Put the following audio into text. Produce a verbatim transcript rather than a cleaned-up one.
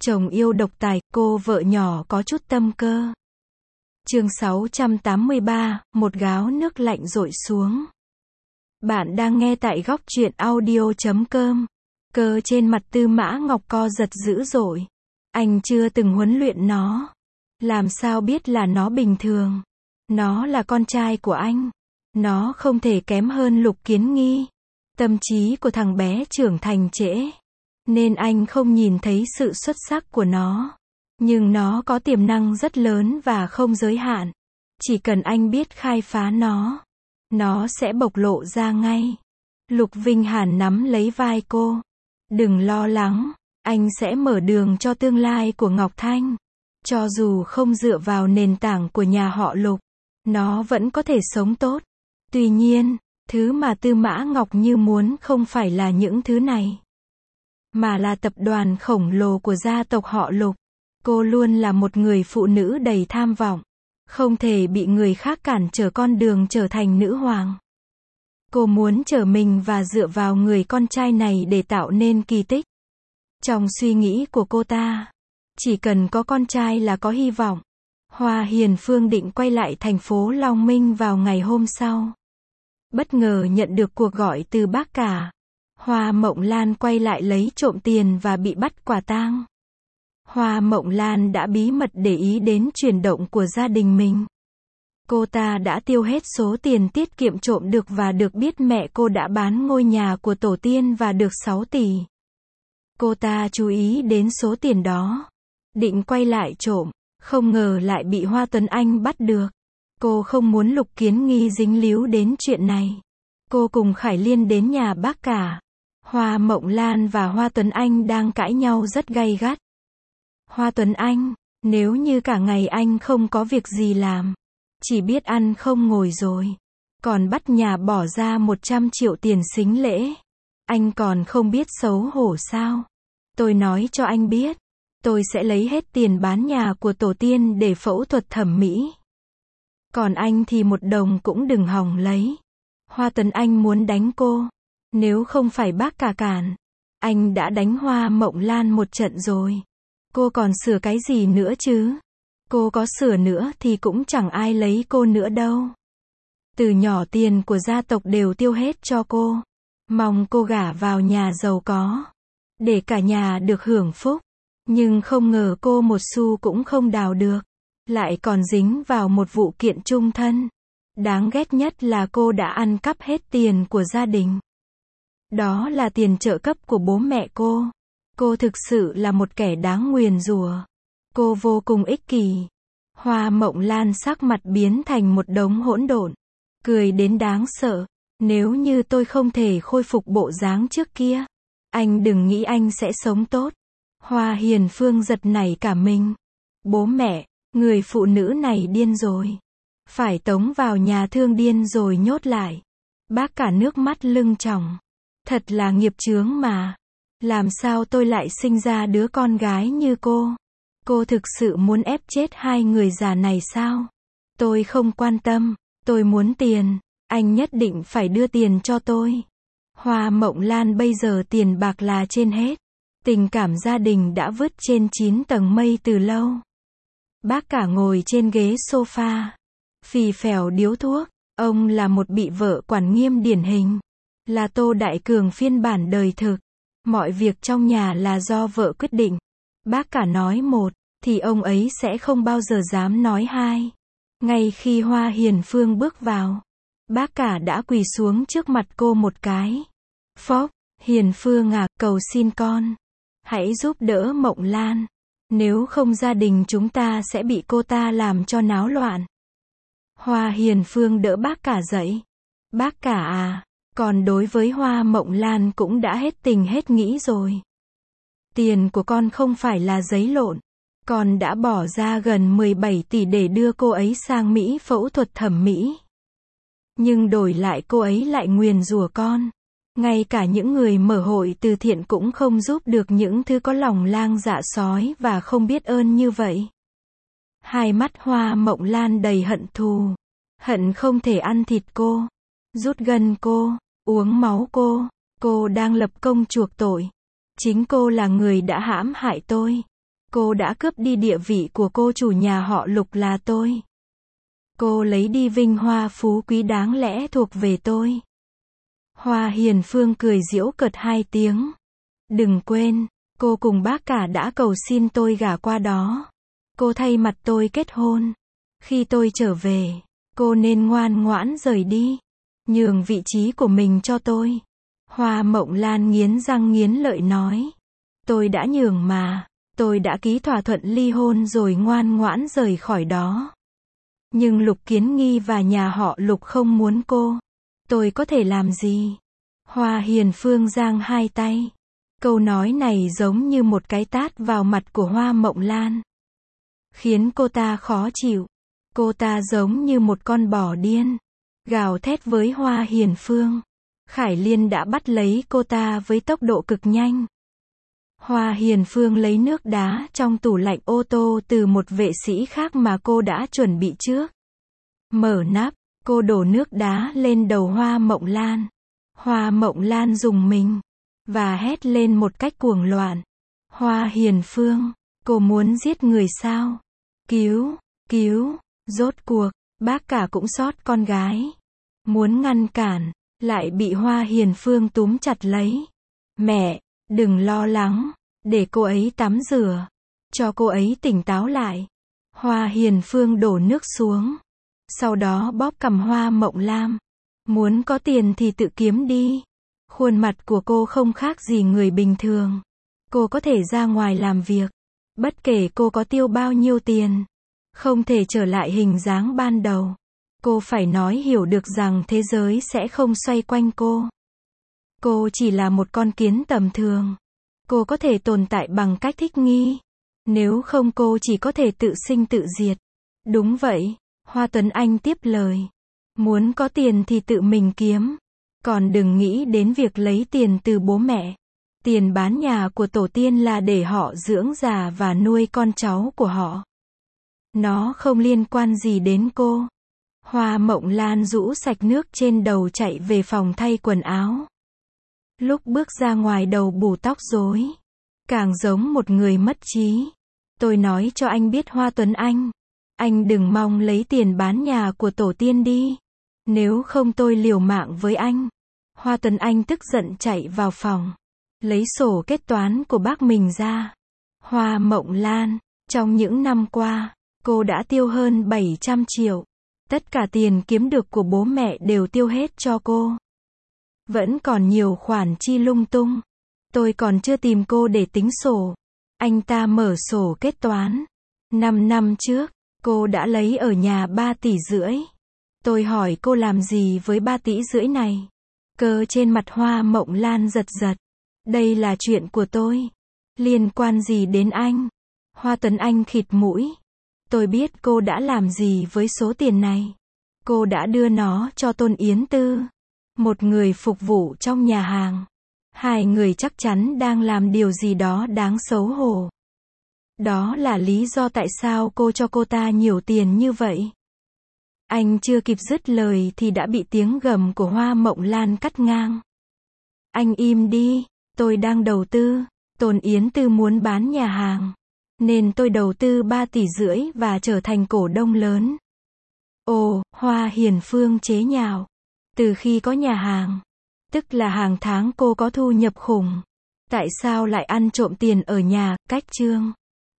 Chồng yêu độc tài, cô vợ nhỏ có chút tâm cơ. Chương sáu trăm tám mươi ba, một gáo nước lạnh dội xuống. Bạn đang nghe tại góc truyện audio chấm com. Cơ trên mặt Tư Mã Ngọc co giật dữ dội. Anh chưa từng huấn luyện nó. Làm sao biết là nó bình thường? Nó là con trai của anh. Nó không thể kém hơn Lục Kiến Nghi. Tâm trí của thằng bé trưởng thành trễ, nên anh không nhìn thấy sự xuất sắc của nó. Nhưng nó có tiềm năng rất lớn và không giới hạn. Chỉ cần anh biết khai phá nó, nó sẽ bộc lộ ra ngay. Lục Vinh Hàn nắm lấy vai cô. Đừng lo lắng, anh sẽ mở đường cho tương lai của Ngọc Thanh. Cho dù không dựa vào nền tảng của nhà họ Lục, nó vẫn có thể sống tốt. Tuy nhiên, thứ mà Tư Mã Ngọc Như muốn không phải là những thứ này, mà là tập đoàn khổng lồ của gia tộc họ Lục. Cô luôn là một người phụ nữ đầy tham vọng, không thể bị người khác cản trở con đường trở thành nữ hoàng. Cô muốn trở mình và dựa vào người con trai này để tạo nên kỳ tích. Trong suy nghĩ của cô ta, chỉ cần có con trai là có hy vọng. Hoa Hiền Phương định quay lại thành phố Long Minh vào ngày hôm sau. Bất ngờ nhận được cuộc gọi từ bác cả. Hoa Mộng Lan quay lại lấy trộm tiền và bị bắt quả tang. Hoa Mộng Lan đã bí mật để ý đến chuyển động của gia đình mình. Cô ta đã tiêu hết số tiền tiết kiệm trộm được và được biết mẹ cô đã bán ngôi nhà của tổ tiên và được sáu tỷ. Cô ta chú ý đến số tiền đó, định quay lại trộm, không ngờ lại bị Hoa Tuấn Anh bắt được. Cô không muốn Lục Kiến Nghi dính líu đến chuyện này. Cô cùng Khải Liên đến nhà bác cả. Hoa Mộng Lan và Hoa Tuấn Anh đang cãi nhau rất gay gắt. Hoa Tuấn Anh, nếu như cả ngày anh không có việc gì làm, chỉ biết ăn không ngồi rồi, còn bắt nhà bỏ ra một trăm triệu tiền sính lễ, anh còn không biết xấu hổ sao? Tôi nói cho anh biết, tôi sẽ lấy hết tiền bán nhà của tổ tiên để phẫu thuật thẩm mỹ. Còn anh thì một đồng cũng đừng hòng lấy. Hoa Tuấn Anh muốn đánh cô. Nếu không phải bác cả cản, anh đã đánh Hoa Mộng Lan một trận rồi. Cô còn sửa cái gì nữa chứ? Cô có sửa nữa thì cũng chẳng ai lấy cô nữa đâu. Từ nhỏ tiền của gia tộc đều tiêu hết cho cô. Mong cô gả vào nhà giàu có, để cả nhà được hưởng phúc. Nhưng không ngờ cô một xu cũng không đào được, lại còn dính vào một vụ kiện chung thân. Đáng ghét nhất là cô đã ăn cắp hết tiền của gia đình. Đó là tiền trợ cấp của bố mẹ cô. Cô thực sự là một kẻ đáng nguyền rủa. Cô vô cùng ích kỷ. Hoa Mộng Lan sắc mặt biến thành một đống hỗn độn, cười đến đáng sợ. Nếu như tôi không thể khôi phục bộ dáng trước kia, anh đừng nghĩ anh sẽ sống tốt. Hoa Hiền Phương giật nảy cả mình. Bố mẹ, người phụ nữ này điên rồi. Phải tống vào nhà thương điên rồi nhốt lại. Bác cả nước mắt lưng tròng. Thật là nghiệp chướng mà. Làm sao tôi lại sinh ra đứa con gái như cô? Cô thực sự muốn ép chết hai người già này sao? Tôi không quan tâm. Tôi muốn tiền. Anh nhất định phải đưa tiền cho tôi. Hoa Mộng Lan bây giờ tiền bạc là trên hết. Tình cảm gia đình đã vứt trên chín tầng mây từ lâu. Bác cả ngồi trên ghế sofa, phì phèo điếu thuốc. Ông là một bị vợ quản nghiêm điển hình. Là Tô Đại Cường phiên bản đời thực. Mọi việc trong nhà là do vợ quyết định. Bác cả nói một, thì ông ấy sẽ không bao giờ dám nói hai. Ngay khi Hoa Hiền Phương bước vào, bác cả đã quỳ xuống trước mặt cô một cái. Phốc, Hiền Phương à, cầu xin con. Hãy giúp đỡ Mộng Lan. Nếu không gia đình chúng ta sẽ bị cô ta làm cho náo loạn. Hoa Hiền Phương đỡ bác cả dậy. Bác cả à, còn đối với Hoa Mộng Lan cũng đã hết tình hết nghĩ rồi. Tiền của con không phải là giấy lộn. Con đã bỏ ra gần mười bảy tỷ để đưa cô ấy sang Mỹ phẫu thuật thẩm mỹ. Nhưng đổi lại cô ấy lại nguyền rủa con. Ngay cả những người mở hội từ thiện cũng không giúp được những thứ có lòng lang dạ sói và không biết ơn như vậy. Hai mắt Hoa Mộng Lan đầy hận thù. Hận không thể ăn thịt cô, rút gân cô, uống máu cô. Cô đang lập công chuộc tội. Chính cô là người đã hãm hại tôi. Cô đã cướp đi địa vị của cô chủ nhà họ Lục là tôi. Cô lấy đi vinh hoa phú quý đáng lẽ thuộc về tôi. Hoa Hiền Phương cười giễu cợt hai tiếng. Đừng quên, cô cùng bác cả đã cầu xin tôi gả qua đó. Cô thay mặt tôi kết hôn. Khi tôi trở về, cô nên ngoan ngoãn rời đi. Nhường vị trí của mình cho tôi. Hoa Mộng Lan nghiến răng nghiến lợi nói. Tôi đã nhường mà. Tôi đã ký thỏa thuận ly hôn rồi ngoan ngoãn rời khỏi đó. Nhưng Lục Kiến Nghi và nhà họ Lục không muốn cô. Tôi có thể làm gì? Hoa Hiền Phương giang hai tay. Câu nói này giống như một cái tát vào mặt của Hoa Mộng Lan. Khiến cô ta khó chịu. Cô ta giống như một con bò điên. Gào thét với Hoa Hiền Phương. Khải Liên đã bắt lấy cô ta với tốc độ cực nhanh. Hoa Hiền Phương lấy nước đá trong tủ lạnh ô tô từ một vệ sĩ khác mà cô đã chuẩn bị trước. Mở nắp, cô đổ nước đá lên đầu Hoa Mộng Lan. Hoa Mộng Lan rùng mình và hét lên một cách cuồng loạn. Hoa Hiền Phương, cô muốn giết người sao? Cứu, cứu, rốt cuộc, bác cả cũng xót con gái. Muốn ngăn cản, lại bị Hoa Hiền Phương túm chặt lấy. Mẹ, đừng lo lắng, để cô ấy tắm rửa, cho cô ấy tỉnh táo lại. Hoa Hiền Phương đổ nước xuống, sau đó bóp cằm Hoa Mộng Lam. Muốn có tiền thì tự kiếm đi. Khuôn mặt của cô không khác gì người bình thường. Cô có thể ra ngoài làm việc, bất kể cô có tiêu bao nhiêu tiền, không thể trở lại hình dáng ban đầu. Cô phải nói hiểu được rằng thế giới sẽ không xoay quanh cô. Cô chỉ là một con kiến tầm thường. Cô có thể tồn tại bằng cách thích nghi. Nếu không cô chỉ có thể tự sinh tự diệt. Đúng vậy, Hoa Tuấn Anh tiếp lời. Muốn có tiền thì tự mình kiếm. Còn đừng nghĩ đến việc lấy tiền từ bố mẹ. Tiền bán nhà của tổ tiên là để họ dưỡng già và nuôi con cháu của họ. Nó không liên quan gì đến cô. Hoa Mộng Lan rũ sạch nước trên đầu chạy về phòng thay quần áo. Lúc bước ra ngoài đầu bù tóc rối. Càng giống một người mất trí. Tôi nói cho anh biết Hoa Tuấn Anh. Anh đừng mong lấy tiền bán nhà của tổ tiên đi. Nếu không tôi liều mạng với anh. Hoa Tuấn Anh tức giận chạy vào phòng. Lấy sổ kết toán của bác mình ra. Hoa Mộng Lan, trong những năm qua, cô đã tiêu hơn bảy trăm triệu. Tất cả tiền kiếm được của bố mẹ đều tiêu hết cho cô. Vẫn còn nhiều khoản chi lung tung. Tôi còn chưa tìm cô để tính sổ. Anh ta mở sổ kết toán. Năm năm trước, cô đã lấy ở nhà ba tỷ rưỡi. Tôi hỏi cô làm gì với ba tỷ rưỡi này? Cơ trên mặt Hoa Mộng Lan giật giật. Đây là chuyện của tôi. Liên quan gì đến anh? Hoa Tuấn Anh khịt mũi. Tôi biết cô đã làm gì với số tiền này. Cô đã đưa nó cho Tôn Yến Tư, một người phục vụ trong nhà hàng. Hai người chắc chắn đang làm điều gì đó đáng xấu hổ. Đó là lý do tại sao cô cho cô ta nhiều tiền như vậy. Anh chưa kịp dứt lời thì đã bị tiếng gầm của Hoa Mộng Lan cắt ngang. Anh im đi, tôi đang đầu tư. Tôn Yến Tư muốn bán nhà hàng, nên tôi đầu tư ba tỷ rưỡi và trở thành cổ đông lớn. Ồ, Hoa Hiền Phương chế nhạo. Từ khi có nhà hàng, tức là hàng tháng cô có thu nhập khủng. Tại sao lại ăn trộm tiền ở nhà? Cách chương